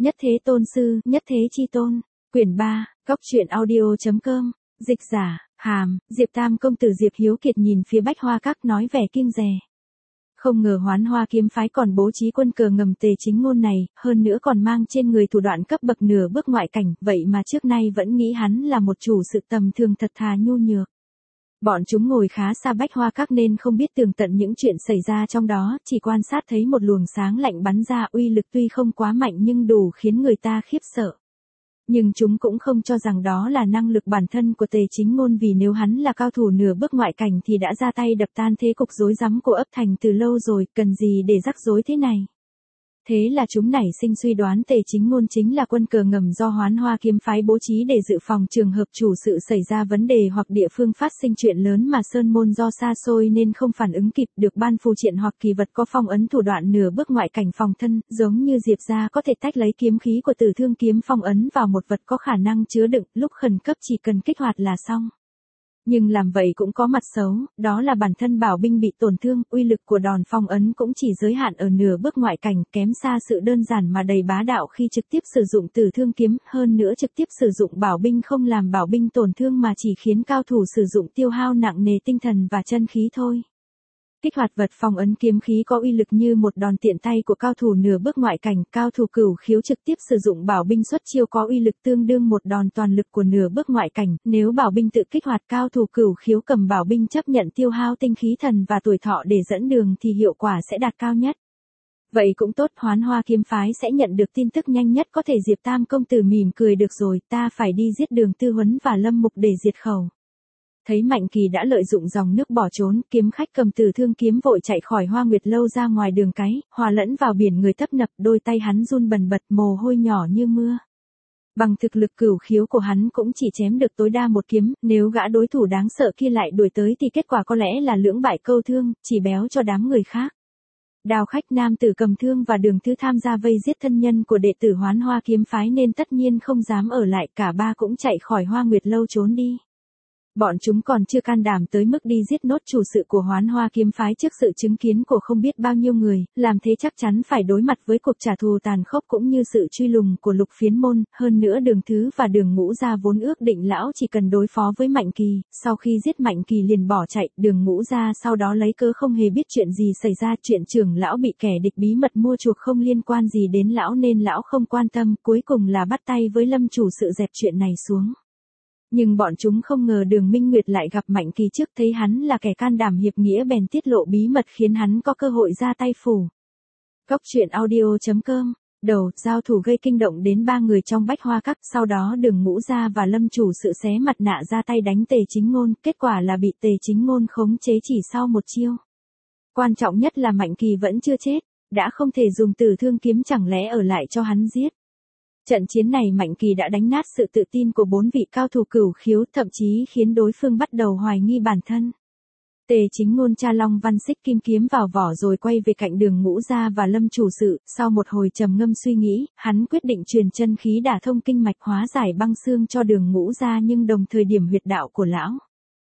Nhất thế tôn sư, nhất thế chi tôn. Quyển 3, Cóc truyện audio.com. Dịch giả, Hàm, Diệp Tam công tử Diệp Hiếu Kiệt nhìn phía Bách Hoa Các nói vẻ kiêng dè. Không ngờ Hoán Hoa kiếm phái còn bố trí quân cờ ngầm Tề Chính Ngôn này, hơn nữa còn mang trên người thủ đoạn cấp bậc nửa bước ngoại cảnh, vậy mà trước nay vẫn nghĩ hắn là một chủ sự tầm thường thật thà nhu nhược. Bọn chúng ngồi khá xa Bách Hoa Các nên không biết tường tận những chuyện xảy ra trong đó, chỉ quan sát thấy một luồng sáng lạnh bắn ra, uy lực tuy không quá mạnh nhưng đủ khiến người ta khiếp sợ. Nhưng chúng cũng không cho rằng đó là năng lực bản thân của Tề Chính Ngôn, vì nếu hắn là cao thủ nửa bước ngoại cảnh thì đã ra tay đập tan thế cục rối rắm của ấp thành từ lâu rồi, cần gì để rắc rối thế này. Thế là chúng nảy sinh suy đoán Tề Chính Ngôn chính là quân cờ ngầm do Hoán Hoa kiếm phái bố trí để dự phòng trường hợp chủ sự xảy ra vấn đề hoặc địa phương phát sinh chuyện lớn mà sơn môn do xa xôi nên không phản ứng kịp, được ban phù triện hoặc kỳ vật có phong ấn thủ đoạn nửa bước ngoại cảnh phòng thân, giống như Diệp gia có thể tách lấy kiếm khí của Tử Thương kiếm phong ấn vào một vật có khả năng chứa đựng, lúc khẩn cấp chỉ cần kích hoạt là xong. Nhưng làm vậy cũng có mặt xấu, đó là bản thân bảo binh bị tổn thương, uy lực của đòn phong ấn cũng chỉ giới hạn ở nửa bước ngoại cảnh, kém xa sự đơn giản mà đầy bá đạo khi trực tiếp sử dụng Tử Thương kiếm, hơn nữa trực tiếp sử dụng bảo binh không làm bảo binh tổn thương mà chỉ khiến cao thủ sử dụng tiêu hao nặng nề tinh thần và chân khí thôi. Kích hoạt vật phong ấn kiếm khí có uy lực như một đòn tiện tay của cao thủ nửa bước ngoại cảnh, cao thủ cửu khiếu trực tiếp sử dụng bảo binh xuất chiêu có uy lực tương đương một đòn toàn lực của nửa bước ngoại cảnh, nếu bảo binh tự kích hoạt, cao thủ cửu khiếu cầm bảo binh chấp nhận tiêu hao tinh khí thần và tuổi thọ để dẫn đường thì hiệu quả sẽ đạt cao nhất. Vậy cũng tốt, Hoán Hoa kiếm phái sẽ nhận được tin tức nhanh nhất có thể. Diệp Tam công tử mỉm cười, được rồi, ta phải đi giết Đường Tư Huấn và Lâm Mục để diệt khẩu. Thấy Mạnh Kỳ đã lợi dụng dòng nước bỏ trốn, kiếm khách cầm Tử Thương kiếm vội chạy khỏi Hoa Nguyệt lâu ra ngoài đường cái, hòa lẫn vào biển người tấp nập, đôi tay hắn run bần bật, mồ hôi nhỏ như mưa. Bằng thực lực cửu khiếu của hắn cũng chỉ chém được tối đa một kiếm, nếu gã đối thủ đáng sợ kia lại đuổi tới thì kết quả có lẽ là lưỡng bại câu thương, chỉ béo cho đám người khác. Đào khách nam tử cầm thương và Đường Thứ tham gia vây giết thân nhân của đệ tử Hoán Hoa kiếm phái nên tất nhiên không dám ở lại, cả ba cũng chạy khỏi Hoa Nguyệt lâu trốn đi. Bọn chúng còn chưa can đảm tới mức đi giết nốt chủ sự của Hoán Hoa kiếm phái trước sự chứng kiến của không biết bao nhiêu người, làm thế chắc chắn phải đối mặt với cuộc trả thù tàn khốc cũng như sự truy lùng của Lục Phiến môn, hơn nữa Đường Thứ và Đường Ngũ gia vốn ước định lão chỉ cần đối phó với Mạnh Kỳ, sau khi giết Mạnh Kỳ liền bỏ chạy, Đường Ngũ gia sau đó lấy cớ không hề biết chuyện gì xảy ra, chuyện trưởng lão bị kẻ địch bí mật mua chuộc không liên quan gì đến lão nên lão không quan tâm, cuối cùng là bắt tay với Lâm chủ sự dẹp chuyện này xuống. Nhưng bọn chúng không ngờ Đường Minh Nguyệt lại gặp Mạnh Kỳ trước, thấy hắn là kẻ can đảm hiệp nghĩa bèn tiết lộ bí mật khiến hắn có cơ hội ra tay phủ. Cóc truyện audio.com. Đầu, giao thủ gây kinh động đến ba người trong Bách Hoa Các, sau đó Đường Ngũ gia và Lâm chủ sự xé mặt nạ ra tay đánh Tề Chính Ngôn, kết quả là bị Tề Chính Ngôn khống chế chỉ sau một chiêu. Quan trọng nhất là Mạnh Kỳ vẫn chưa chết, đã không thể dùng Tử Thương kiếm, chẳng lẽ ở lại cho hắn giết. Trận chiến này Mạnh Kỳ đã đánh nát sự tự tin của bốn vị cao thủ cửu khiếu, thậm chí khiến đối phương bắt đầu hoài nghi bản thân. Tề Chính Ngôn tra Long Văn Xích Kim kiếm vào vỏ rồi quay về cạnh Đường Ngũ gia và Lâm chủ sự, sau một hồi trầm ngâm suy nghĩ, hắn quyết định truyền chân khí đả thông kinh mạch hóa giải băng xương cho Đường Ngũ gia nhưng đồng thời điểm huyệt đạo của lão.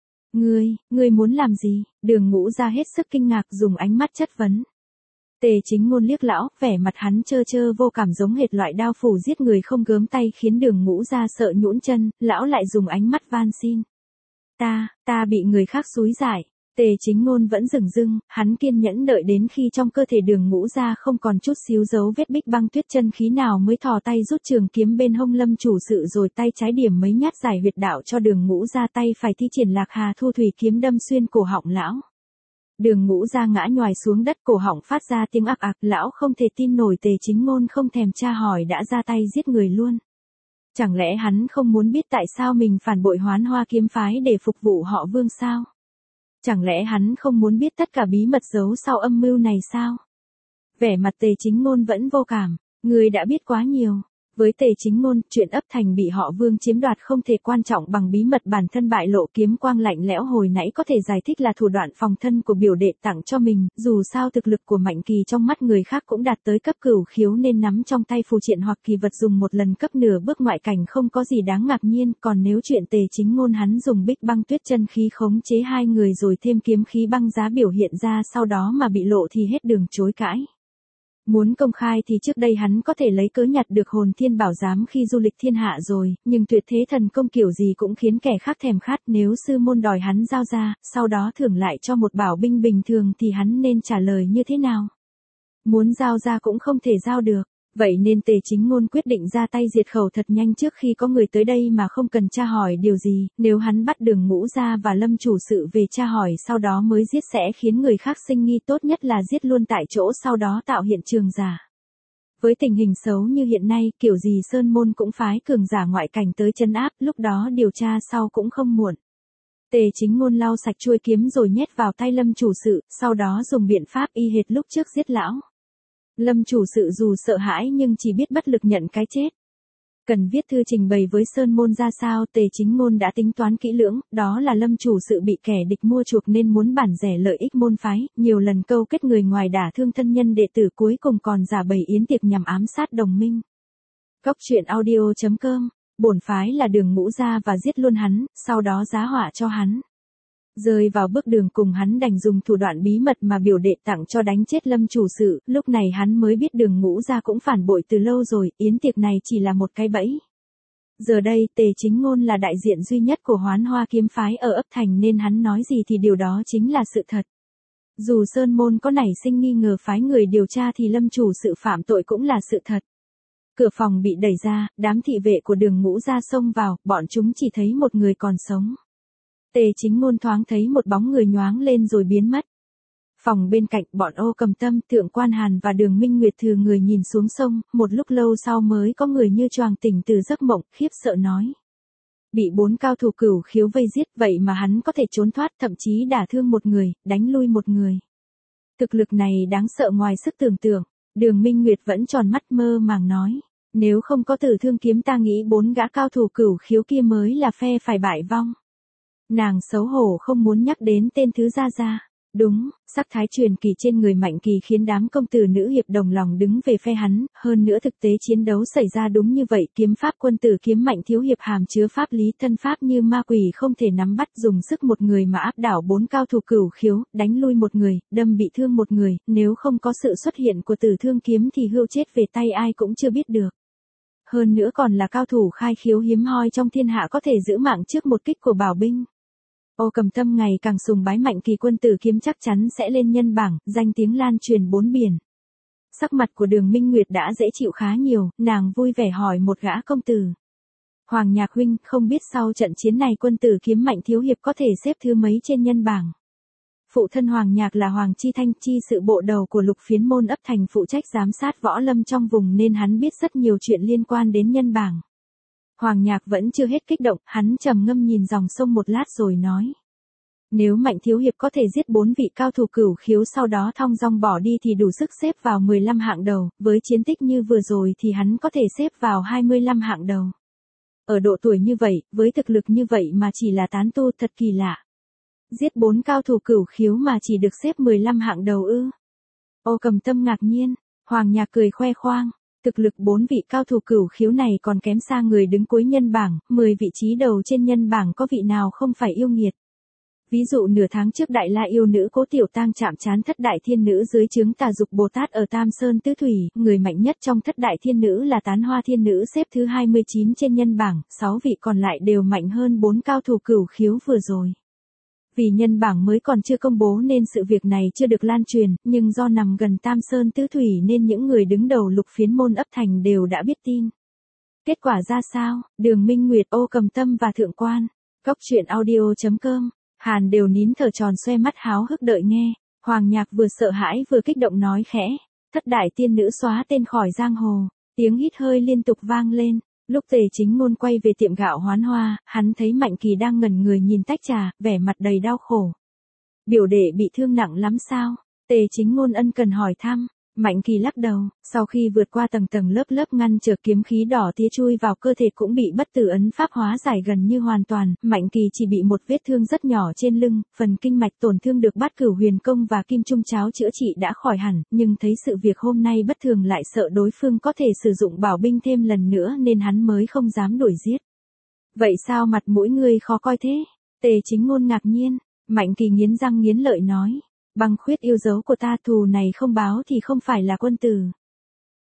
Ngươi muốn làm gì? Đường Ngũ gia hết sức kinh ngạc dùng ánh mắt chất vấn. Tề Chính Ngôn liếc lão, vẻ mặt hắn trơ trơ vô cảm giống hệt loại đao phủ giết người không gớm tay khiến Đường Ngũ gia sợ nhũn chân, lão lại dùng ánh mắt van xin. Ta bị người khác xúi giải. Tề Chính Ngôn vẫn dửng dưng, hắn kiên nhẫn đợi đến khi trong cơ thể Đường Ngũ gia không còn chút xíu dấu vết bích băng tuyết chân khí nào mới thò tay rút trường kiếm bên hông Lâm chủ sự rồi tay trái điểm mấy nhát giải huyệt đạo cho Đường Ngũ gia, tay phải thi triển Lạc Hà Thu Thủy kiếm đâm xuyên cổ họng lão. Đường Ngũ gia ngã nhoài xuống đất, cổ họng phát ra tiếng ạc ạc, lão không thể tin nổi Tề Chính Ngôn không thèm tra hỏi đã ra tay giết người luôn. Chẳng lẽ hắn không muốn biết tại sao mình phản bội Hoán Hoa kiếm phái để phục vụ họ Vương sao? Chẳng lẽ hắn không muốn biết tất cả bí mật giấu sau âm mưu này sao? Vẻ mặt Tề Chính Ngôn vẫn vô cảm, người đã biết quá nhiều. Với Tề Chính Ngôn, chuyện ấp thành bị họ Vương chiếm đoạt không thể quan trọng bằng bí mật bản thân bại lộ. Kiếm quang lạnh lẽo hồi nãy có thể giải thích là thủ đoạn phòng thân của biểu đệ tặng cho mình, dù sao thực lực của Mạnh Kỳ trong mắt người khác cũng đạt tới cấp cửu khiếu nên nắm trong tay phù triện hoặc kỳ vật dùng một lần cấp nửa bước ngoại cảnh không có gì đáng ngạc nhiên, còn nếu chuyện Tề Chính Ngôn hắn dùng bích băng tuyết chân khí khống chế hai người rồi thêm kiếm khí băng giá biểu hiện ra sau đó mà bị lộ thì hết đường chối cãi. Muốn công khai thì trước đây hắn có thể lấy cớ nhặt được hồn thiên bảo giám khi du lịch thiên hạ rồi, nhưng tuyệt thế thần công kiểu gì cũng khiến kẻ khác thèm khát, nếu sư môn đòi hắn giao ra, sau đó thưởng lại cho một bảo binh bình thường thì hắn nên trả lời như thế nào? Muốn giao ra cũng không thể giao được. Vậy nên Tề Chính Ngôn quyết định ra tay diệt khẩu thật nhanh trước khi có người tới đây mà không cần tra hỏi điều gì, nếu hắn bắt Đường Ngũ Gia và Lâm chủ sự về tra hỏi sau đó mới giết sẽ khiến người khác sinh nghi, tốt nhất là giết luôn tại chỗ sau đó tạo hiện trường giả. Với tình hình xấu như hiện nay, kiểu gì Sơn Môn cũng phái cường giả ngoại cảnh tới trấn áp, lúc đó điều tra sau cũng không muộn. Tề Chính Ngôn lau sạch chuôi kiếm rồi nhét vào tay Lâm chủ sự, sau đó dùng biện pháp y hệt lúc trước giết lão. Lâm chủ sự dù sợ hãi nhưng chỉ biết bất lực nhận cái chết. Cần viết thư trình bày với Sơn Môn ra sao, Tề Chính Ngôn đã tính toán kỹ lưỡng, đó là Lâm chủ sự bị kẻ địch mua chuộc nên muốn bản rẻ lợi ích môn phái, nhiều lần câu kết người ngoài đả thương thân nhân đệ tử, cuối cùng còn giả bày yến tiệc nhằm ám sát đồng minh. Góc truyện audio.com, bổn phái là Đường Ngũ Gia và giết luôn hắn, sau đó giá họa cho hắn. Rơi vào bước đường cùng hắn đành dùng thủ đoạn bí mật mà biểu đệ tặng cho đánh chết Lâm chủ sự, lúc này hắn mới biết Đường Ngũ Gia cũng phản bội từ lâu rồi, yến tiệc này chỉ là một cái bẫy. Giờ đây Tề Chính Ngôn là đại diện duy nhất của Hoán Hoa kiếm phái ở ấp thành nên hắn nói gì thì điều đó chính là sự thật. Dù Sơn Môn có nảy sinh nghi ngờ phái người điều tra thì Lâm chủ sự phạm tội cũng là sự thật. Cửa phòng bị đẩy ra, đám thị vệ của Đường Ngũ Gia xông vào, bọn chúng chỉ thấy một người còn sống. Tề Chính Ngôn thoáng thấy một bóng người nhoáng lên rồi biến mất. Phòng bên cạnh, bọn Ô Cầm Tâm, Thượng Quan Hàn và Đường Minh Nguyệt thừa người nhìn xuống sông, một lúc lâu sau mới có người như choàng tỉnh từ giấc mộng, khiếp sợ nói. Bị 4 cao thủ Cửu Khiếu vây giết, vậy mà hắn có thể trốn thoát, thậm chí đả thương một người, đánh lui một người. Thực lực này đáng sợ ngoài sức tưởng tượng. Đường Minh Nguyệt vẫn tròn mắt mơ màng nói. Nếu không có Tử Thương kiếm ta nghĩ 4 gã cao thủ Cửu Khiếu kia mới là phe phải bại vong. Nàng xấu hổ không muốn nhắc đến tên Thứ Gia Gia. Đúng, sắc thái truyền kỳ trên người Mạnh Kỳ khiến đám công tử nữ hiệp đồng lòng đứng về phe hắn, hơn nữa thực tế chiến đấu xảy ra đúng như vậy, kiếm pháp quân tử kiếm Mạnh thiếu hiệp hàm chứa pháp lý thân pháp như ma quỷ không thể nắm bắt, dùng sức một người mà áp đảo 4 cao thủ Cửu Khiếu, đánh lui một người, đâm bị thương một người, nếu không có sự xuất hiện của Tử Thương kiếm thì hưu chết về tay ai cũng chưa biết được. Hơn nữa còn là cao thủ khai khiếu hiếm hoi trong thiên hạ có thể giữ mạng trước một kích của bảo binh. Ô Cầm Tâm ngày càng sùng bái Mạnh Kỳ quân tử kiếm chắc chắn sẽ lên nhân bảng, danh tiếng lan truyền 4 biển. Sắc mặt của Đường Minh Nguyệt đã dễ chịu khá nhiều, nàng vui vẻ hỏi một gã công tử. Hoàng Nhạc huynh, không biết sau trận chiến này quân tử kiếm Mạnh thiếu hiệp có thể xếp thứ mấy trên nhân bảng. Phụ thân Hoàng Nhạc là Hoàng Chi Thanh, chi sự bộ đầu của Lục Phiến môn ấp thành phụ trách giám sát võ lâm trong vùng nên hắn biết rất nhiều chuyện liên quan đến nhân bảng. Hoàng Nhạc vẫn chưa hết kích động, hắn trầm ngâm nhìn dòng sông một lát rồi nói. Nếu Mạnh thiếu hiệp có thể giết 4 vị cao thủ Cửu Khiếu sau đó thong dong bỏ đi thì đủ sức xếp vào 15 hạng đầu, với chiến tích như vừa rồi thì hắn có thể xếp vào 25 hạng đầu. Ở độ tuổi như vậy, với thực lực như vậy mà chỉ là tán tu thật kỳ lạ. Giết 4 cao thủ Cửu Khiếu mà chỉ được xếp 15 hạng đầu ư? Ô Cầm Tâm ngạc nhiên, Hoàng Nhạc cười khoe khoang. Thực lực 4 vị cao thủ Cửu Khiếu này còn kém xa người đứng cuối nhân bảng, 10 vị trí đầu trên nhân bảng có vị nào không phải yêu nghiệt. Ví dụ nửa tháng trước Đại La yêu nữ Cố Tiểu Tang chạm trán Thất Đại Thiên Nữ dưới trướng Tà Dục Bồ Tát ở Tam Sơn Tứ Thủy, người mạnh nhất trong Thất Đại Thiên Nữ là Tán Hoa Thiên Nữ xếp thứ 29 trên nhân bảng, 6 vị còn lại đều mạnh hơn 4 cao thủ Cửu Khiếu vừa rồi. Vì nhân bảng mới còn chưa công bố nên sự việc này chưa được lan truyền, nhưng do nằm gần Tam Sơn Tứ Thủy nên những người đứng đầu Lục Phiến môn ấp thành đều đã biết tin. Kết quả ra sao? Đường Minh Nguyệt, Ô Cầm Tâm và Thượng Quan, Góc truyện audio.com, Hàn đều nín thở tròn xoe mắt háo hức đợi nghe. Hoàng Nhạc vừa sợ hãi vừa kích động nói khẽ. Thất Đại Tiên Nữ xóa tên khỏi giang hồ. Tiếng hít hơi liên tục vang lên. Lúc Tề Chính Ngôn quay về tiệm gạo Hoán Hoa, hắn thấy Mạnh Kỳ đang ngẩn người nhìn tách trà, vẻ mặt đầy đau khổ. Biểu đệ bị thương nặng lắm sao? Tề Chính Ngôn ân cần hỏi thăm. Mạnh Kỳ lắc đầu, sau khi vượt qua tầng tầng lớp lớp ngăn trở kiếm khí đỏ tía chui vào cơ thể cũng bị bất tử ấn pháp hóa giải gần như hoàn toàn, Mạnh Kỳ chỉ bị một vết thương rất nhỏ trên lưng, phần kinh mạch tổn thương được Bát Cửu Huyền Công và Kim Trung Cháo chữa trị đã khỏi hẳn, nhưng thấy sự việc hôm nay bất thường lại sợ đối phương có thể sử dụng bảo binh thêm lần nữa nên hắn mới không dám đuổi giết. Vậy sao mặt mũi ngươi khó coi thế? Tề Chính Ngôn ngạc nhiên, Mạnh Kỳ nghiến răng nghiến lợi nói. Băng khuyết yêu dấu của ta, thù này không báo thì không phải là quân tử.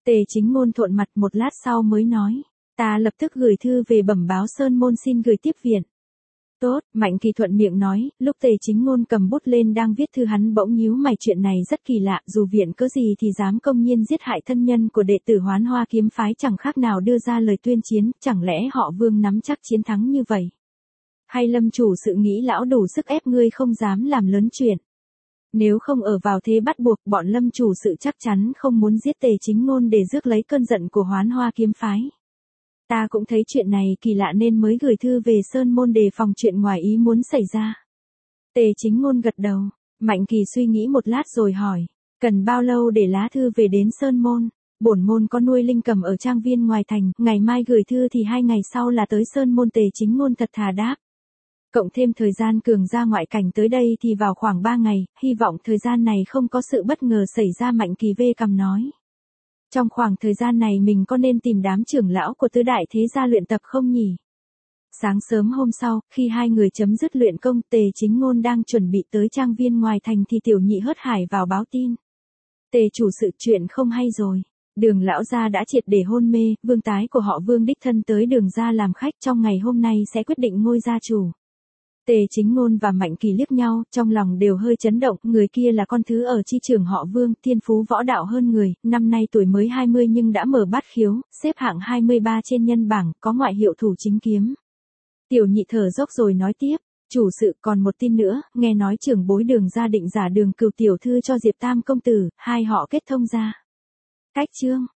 Tề Chính Ngôn thuận mặt một lát sau mới nói. Ta lập tức gửi thư về bẩm báo Sơn Môn xin gửi tiếp viện. Tốt, Mạnh Kỳ thuận miệng nói, lúc Tề Chính Ngôn cầm bút lên đang viết thư hắn bỗng nhíu mày, chuyện này rất kỳ lạ, dù viện cớ gì thì dám công nhiên giết hại thân nhân của đệ tử Hoán Hoa kiếm phái chẳng khác nào đưa ra lời tuyên chiến, chẳng lẽ họ Vương nắm chắc chiến thắng như vậy? Hay Lâm chủ sự nghĩ lão đủ sức ép ngươi không dám làm lớn chuyện? Nếu không ở vào thế bắt buộc, bọn Lâm chủ sự chắc chắn không muốn giết Tề Chính Ngôn để rước lấy cơn giận của Hoán Hoa kiếm phái. Ta cũng thấy chuyện này kỳ lạ nên mới gửi thư về Sơn Môn đề phòng chuyện ngoài ý muốn xảy ra. Tề Chính Ngôn gật đầu, Mạnh Kỳ suy nghĩ một lát rồi hỏi, cần bao lâu để lá thư về đến Sơn Môn? Bổn môn có nuôi linh cầm ở trang viên ngoài thành, ngày mai gửi thư thì 2 ngày sau là tới Sơn Môn. Tề Chính Ngôn thật thà đáp. Cộng thêm thời gian Cường ra ngoại cảnh tới đây thì vào khoảng 3 ngày, hy vọng thời gian này không có sự bất ngờ xảy ra. Mạnh Kỳ vê cằm nói. Trong khoảng thời gian này mình có nên tìm đám trưởng lão của tứ đại thế gia luyện tập không nhỉ? Sáng sớm hôm sau, khi hai người chấm dứt luyện công, Tề Chính Ngôn đang chuẩn bị tới trang viên ngoài thành thì Tiểu Nhị hớt hải vào báo tin. Tề chủ sự, chuyện không hay rồi. Đường lão gia đã triệt để hôn mê, vương tái của họ Vương đích thân tới Đường gia làm khách, trong ngày hôm nay sẽ quyết định ngôi gia chủ. Tề Chính Ngôn và Mạnh Kỳ liếc nhau, trong lòng đều hơi chấn động, người kia là con thứ ở chi trường họ Vương, thiên phú võ đạo hơn người, năm nay tuổi mới 20 nhưng đã mở bát khiếu, xếp hạng 23 trên nhân bảng, có ngoại hiệu thủ chính kiếm. Tiểu Nhị thở dốc rồi nói tiếp, chủ sự, còn một tin nữa, nghe nói trưởng bối Đường gia định giả Đường Cừu tiểu thư cho Diệp Tam công tử, hai họ kết thông gia. Cách chương